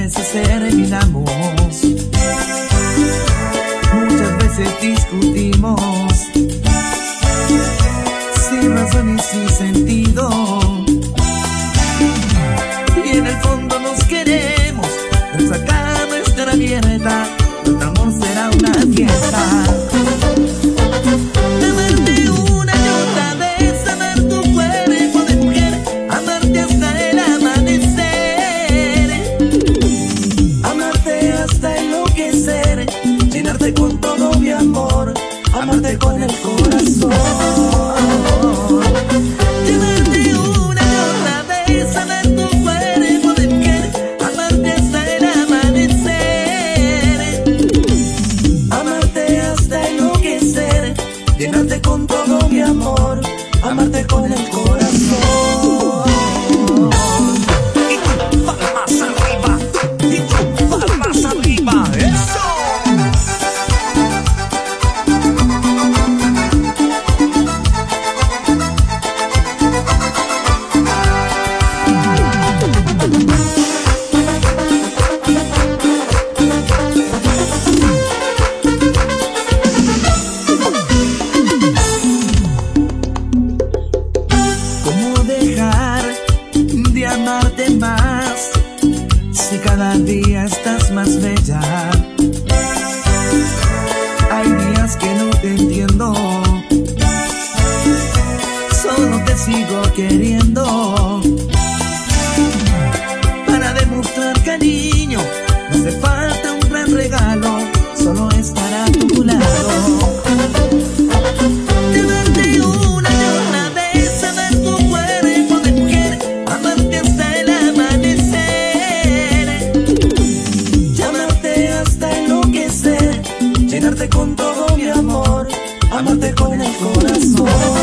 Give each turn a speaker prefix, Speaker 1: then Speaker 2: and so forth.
Speaker 1: veces terminamos, muchas veces discutimos, sin razón y sin sentido. Y en el fondo nos queremos, al sacar nuestra libertad, nuestro amor será una fiesta. Amarte una y otra vez, amar tu cuerpo de mujer, amarte hasta el amanecer, amarte hasta enloquecer, llenarte con todo mi amor, amarte con el corazón. Llenarte una y otra vez, amar tu cuerpo de mujer, amarte hasta el amanecer, amarte hasta enloquecer, llenarte con todo mi amor, amarte con el corazón. Y tú palmas arriba, y tú palmas arriba, eso. Amarte más, si cada día estás más bella. Hay días que no te entiendo, solo te sigo queriendo. Para demostrar cariño, no hace falta un gran regalo, solo estar a tu lado. Llenarte con todo mi amor, amarte con el corazón.